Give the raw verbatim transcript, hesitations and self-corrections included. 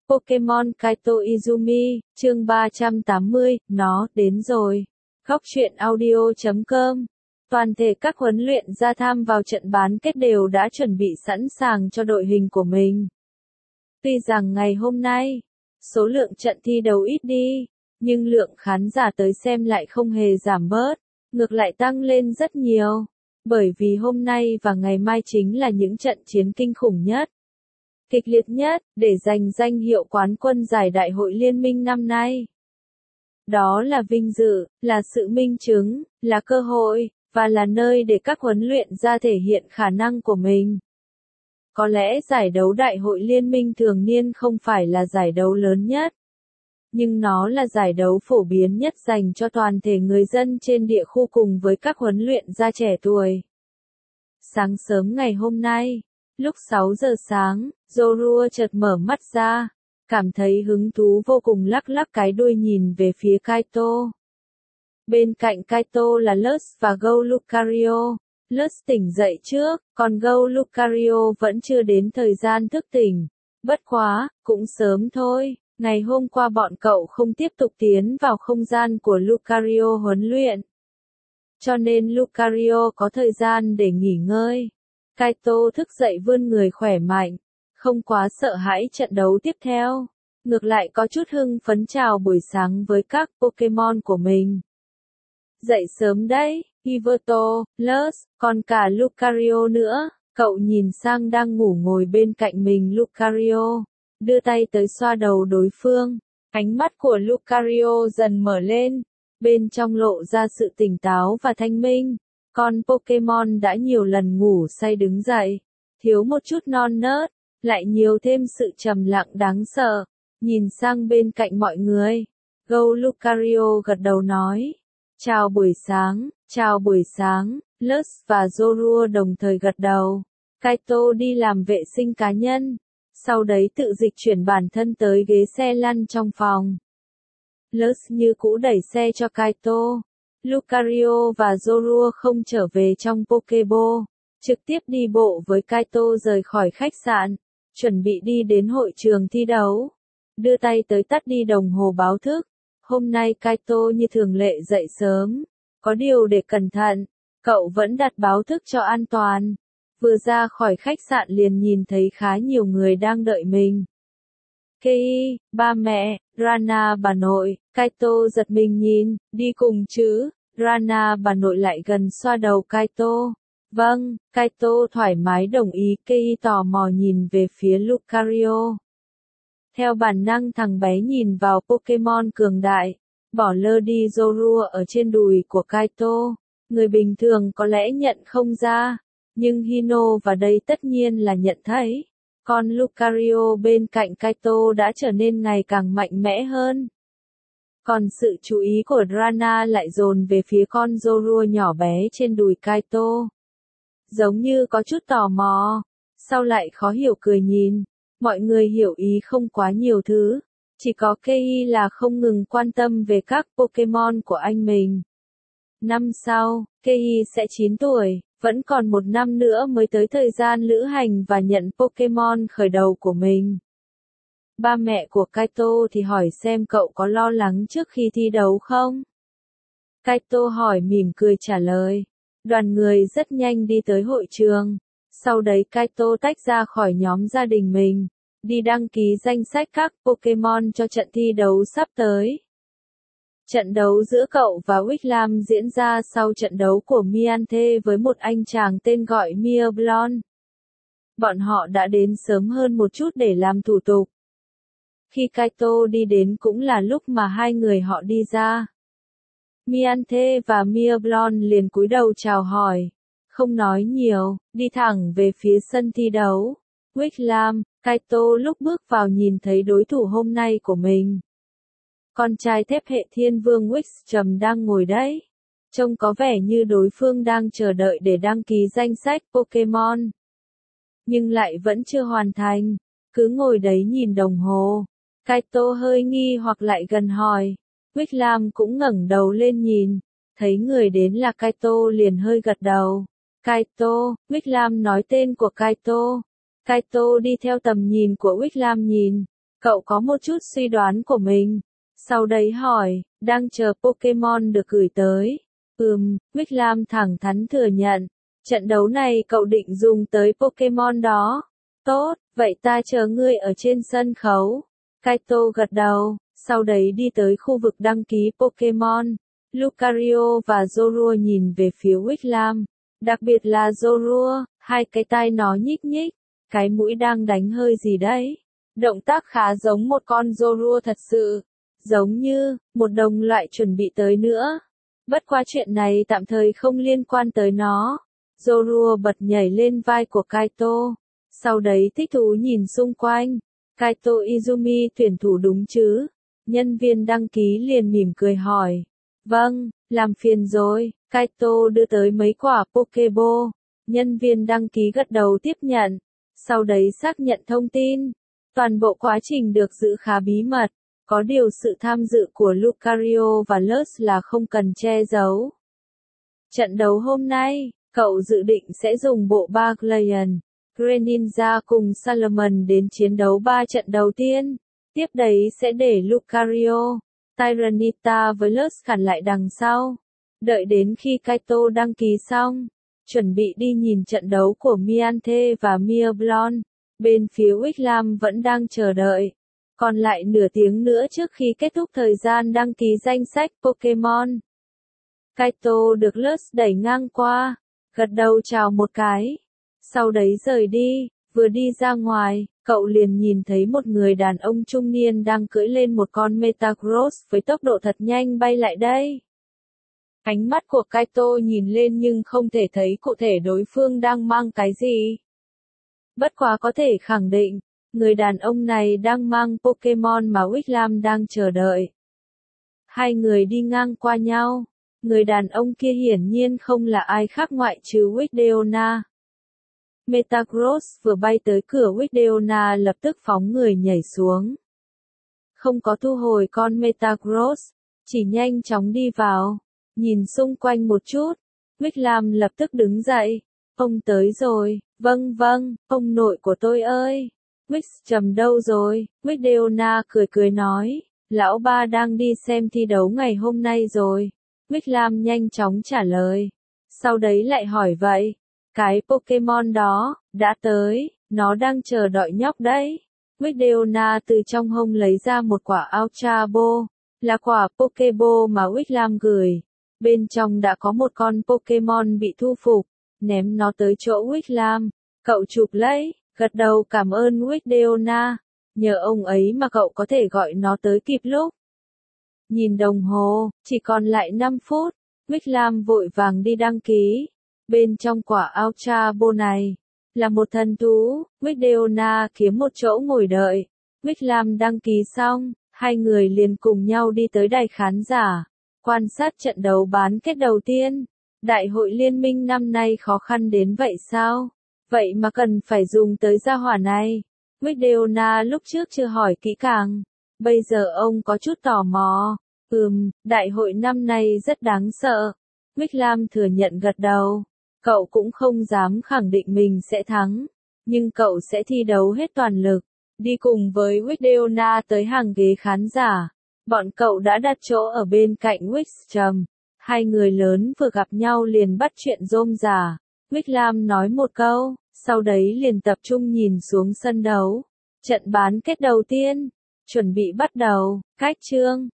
Pokemon Kaito Izumi, chương ba trăm tám mươi, nó đến rồi. Góc truyện audio chấm com. Toàn thể các huấn luyện gia tham vào trận bán kết đều đã chuẩn bị sẵn sàng cho đội hình của mình. Tuy rằng ngày hôm nay, số lượng trận thi đấu ít đi, nhưng lượng khán giả tới xem lại không hề giảm bớt, ngược lại tăng lên rất nhiều. Bởi vì hôm nay và ngày mai chính là những trận chiến kinh khủng nhất, kịch liệt nhất, để giành danh hiệu quán quân giải Đại hội Liên minh năm nay. Đó là vinh dự, là sự minh chứng, là cơ hội, và là nơi để các huấn luyện gia thể hiện khả năng của mình. Có lẽ giải đấu Đại hội Liên minh thường niên không phải là giải đấu lớn nhất, nhưng nó là giải đấu phổ biến nhất dành cho toàn thể người dân trên địa khu cùng với các huấn luyện gia trẻ tuổi. Sáng sớm ngày hôm nay, lúc sáu giờ sáng, Zorua chợt mở mắt ra, cảm thấy hứng thú vô cùng, lắc lắc cái đuôi nhìn về phía Kaito. Bên cạnh Kaito là Lutz và Go Lucario. Lutz tỉnh dậy trước, còn Go Lucario vẫn chưa đến thời gian thức tỉnh. Bất quá, cũng sớm thôi, ngày hôm qua bọn cậu không tiếp tục tiến vào không gian của Lucario huấn luyện, cho nên Lucario có thời gian để nghỉ ngơi. Kaito thức dậy vươn người khỏe mạnh, không quá sợ hãi trận đấu tiếp theo, ngược lại có chút hưng phấn chào buổi sáng với các Pokemon của mình. Dậy sớm đấy, Hiverto, Lutz, còn cả Lucario nữa. Cậu nhìn sang đang ngủ ngồi bên cạnh mình Lucario, đưa tay tới xoa đầu đối phương. Ánh mắt của Lucario dần mở lên, bên trong lộ ra sự tỉnh táo và thanh minh. Con Pokemon đã nhiều lần ngủ say đứng dậy, thiếu một chút non nớt, lại nhiều thêm sự trầm lặng đáng sợ. Nhìn sang bên cạnh mọi người, Go Lucario gật đầu nói, chào buổi sáng, chào buổi sáng. Lutz và Zorua đồng thời gật đầu. Kaito đi làm vệ sinh cá nhân, sau đấy tự dịch chuyển bản thân tới ghế xe lăn trong phòng. Lutz như cũ đẩy xe cho Kaito. Lucario và Zorua không trở về trong Pokeball, trực tiếp đi bộ với Kaito rời khỏi khách sạn, chuẩn bị đi đến hội trường thi đấu. Đưa tay tới tắt đi đồng hồ báo thức. Hôm nay Kaito như thường lệ dậy sớm, có điều để cẩn thận, cậu vẫn đặt báo thức cho an toàn. Vừa ra khỏi khách sạn liền nhìn thấy khá nhiều người đang đợi mình. Kei, ba mẹ, Rana bà nội. Kaito giật mình nhìn, đi cùng chứ? Rana bà nội lại gần xoa đầu Kaito. Vâng, Kaito thoải mái đồng ý. Kei tò mò nhìn về phía Lucario. Theo bản năng thằng bé nhìn vào Pokemon cường đại, bỏ lơ đi Zorua ở trên đùi của Kaito. Người bình thường có lẽ nhận không ra, nhưng Hino và đây tất nhiên là nhận thấy. Con Lucario bên cạnh Kaito đã trở nên ngày càng mạnh mẽ hơn. Còn sự chú ý của Rana lại dồn về phía con Zorua nhỏ bé trên đùi Kaito. Giống như có chút tò mò, sau lại khó hiểu cười nhìn. Mọi người hiểu ý không quá nhiều thứ, chỉ có Kei là không ngừng quan tâm về các Pokemon của anh mình. Năm sau, Kei sẽ chín tuổi, vẫn còn một năm nữa mới tới thời gian lữ hành và nhận Pokemon khởi đầu của mình. Ba mẹ của Kaito thì hỏi xem cậu có lo lắng trước khi thi đấu không? Kaito hỏi mỉm cười trả lời. Đoàn người rất nhanh đi tới hội trường. Sau đấy Kaito tách ra khỏi nhóm gia đình mình, đi đăng ký danh sách các Pokemon cho trận thi đấu sắp tới. Trận đấu giữa cậu và Wickham diễn ra sau trận đấu của Mianthe với một anh chàng tên gọi Mierblon. Bọn họ đã đến sớm hơn một chút để làm thủ tục. Khi Kaito đi đến cũng là lúc mà hai người họ đi ra. Mianthe và Mierblon liền cúi đầu chào hỏi, không nói nhiều, đi thẳng về phía sân thi đấu. Wickham, Kaito lúc bước vào nhìn thấy đối thủ hôm nay của mình. Con trai thép hệ thiên vương Wickham đang ngồi đấy. Trông có vẻ như đối phương đang chờ đợi để đăng ký danh sách Pokemon. Nhưng lại vẫn chưa hoàn thành, cứ ngồi đấy nhìn đồng hồ. Kaito hơi nghi hoặc lại gần hỏi. Wickham cũng ngẩng đầu lên nhìn, thấy người đến là Kaito liền hơi gật đầu. Kaito, Wickham nói tên của Kaito. Kaito đi theo tầm nhìn của Wickham nhìn, Cậu có một chút suy đoán của mình. Sau đấy hỏi, đang chờ Pokemon được gửi tới. Ừm, Wickham thẳng thắn thừa nhận. Trận đấu này cậu định dùng tới Pokemon đó. Tốt, vậy ta chờ ngươi ở trên sân khấu. Kaito gật đầu, sau đấy đi tới khu vực đăng ký Pokemon. Lucario và Zorua nhìn về phía Wickham. Đặc biệt là Zorua, hai cái tai nó nhích nhích. Cái mũi đang đánh hơi gì đấy? Động tác khá giống một con Zorua thật sự. Giống như, một đồng loại chuẩn bị tới nữa. Bất quá chuyện này tạm thời không liên quan tới nó. Zorua bật nhảy lên vai của Kaito. Sau đấy thích thú nhìn xung quanh. Kaito Izumi tuyển thủ đúng chứ? Nhân viên đăng ký liền mỉm cười hỏi. Vâng, làm phiền rồi. Kaito đưa tới mấy quả Pokeball. Nhân viên đăng ký gật đầu tiếp nhận. Sau đấy xác nhận thông tin. Toàn bộ quá trình được giữ khá bí mật. Có điều sự tham dự của Lucario và Lutz là không cần che giấu. Trận đấu hôm nay, cậu dự định sẽ dùng bộ ba Lion, Greninja cùng Salomon đến chiến đấu ba trận đầu tiên. Tiếp đấy sẽ để Lucario, Tyranitar với Lutz cản lại đằng sau. Đợi đến khi Kaito đăng ký xong, chuẩn bị đi nhìn trận đấu của Mianthe và Mierblon. Bên phía Wickham vẫn đang chờ đợi. Còn lại nửa tiếng nữa trước khi kết thúc thời gian đăng ký danh sách Pokemon. Kaito được Lutz đẩy ngang qua, gật đầu chào một cái. Sau đấy rời đi, vừa đi ra ngoài, cậu liền nhìn thấy một người đàn ông trung niên đang cưỡi lên một con Metagross với tốc độ thật nhanh bay lại đây. Ánh mắt của Kaito nhìn lên nhưng không thể thấy cụ thể đối phương đang mang cái gì. Bất quá có thể khẳng định, người đàn ông này đang mang Pokemon mà Wickham đang chờ đợi. Hai người đi ngang qua nhau, người đàn ông kia hiển nhiên không là ai khác ngoại trừ Wickedona. Metagross vừa bay tới cửa Wickedona lập tức phóng người nhảy xuống. Không có thu hồi con Metagross, chỉ nhanh chóng đi vào, nhìn xung quanh một chút. Wickham lập tức đứng dậy. Ông tới rồi, vâng vâng, ông nội của tôi ơi. Wix trầm đâu rồi? Wickedona cười cười nói, lão ba đang đi xem thi đấu ngày hôm nay rồi. Wickham nhanh chóng trả lời. Sau đấy lại hỏi vậy, cái Pokemon đó, đã tới, nó đang chờ đợi nhóc đấy. Wickedona từ trong hông lấy ra một quả Ultra Ball, là quả Pokeball mà Wickham gửi. Bên trong đã có một con Pokemon bị thu phục, ném nó tới chỗ Wickham. Cậu chụp lấy, gật đầu cảm ơn Wickedona. Nhờ ông ấy mà cậu có thể gọi nó tới kịp lúc. Nhìn đồng hồ, chỉ còn lại năm phút. Wickham vội vàng đi đăng ký. Bên trong quả Ultra Ball này, là một thần thú. Wickedona kiếm một chỗ ngồi đợi. Wickham đăng ký xong, hai người liền cùng nhau đi tới đài khán giả. Quan sát trận đấu bán kết đầu tiên. Đại hội liên minh năm nay khó khăn đến vậy sao? Vậy mà cần phải dùng tới gia hỏa này. Wickedona lúc trước chưa hỏi kỹ càng. Bây giờ ông có chút tò mò. Ừm, đại hội năm nay rất đáng sợ. Wickham thừa nhận gật đầu. Cậu cũng không dám khẳng định mình sẽ thắng. Nhưng cậu sẽ thi đấu hết toàn lực. Đi cùng với Wickedona tới hàng ghế khán giả. Bọn cậu đã đặt chỗ ở bên cạnh Wickham. Hai người lớn vừa gặp nhau liền bắt chuyện rôm rả. Wickham nói một câu, sau đấy liền tập trung nhìn xuống sân đấu. Trận bán kết đầu tiên, chuẩn bị bắt đầu, cách chương.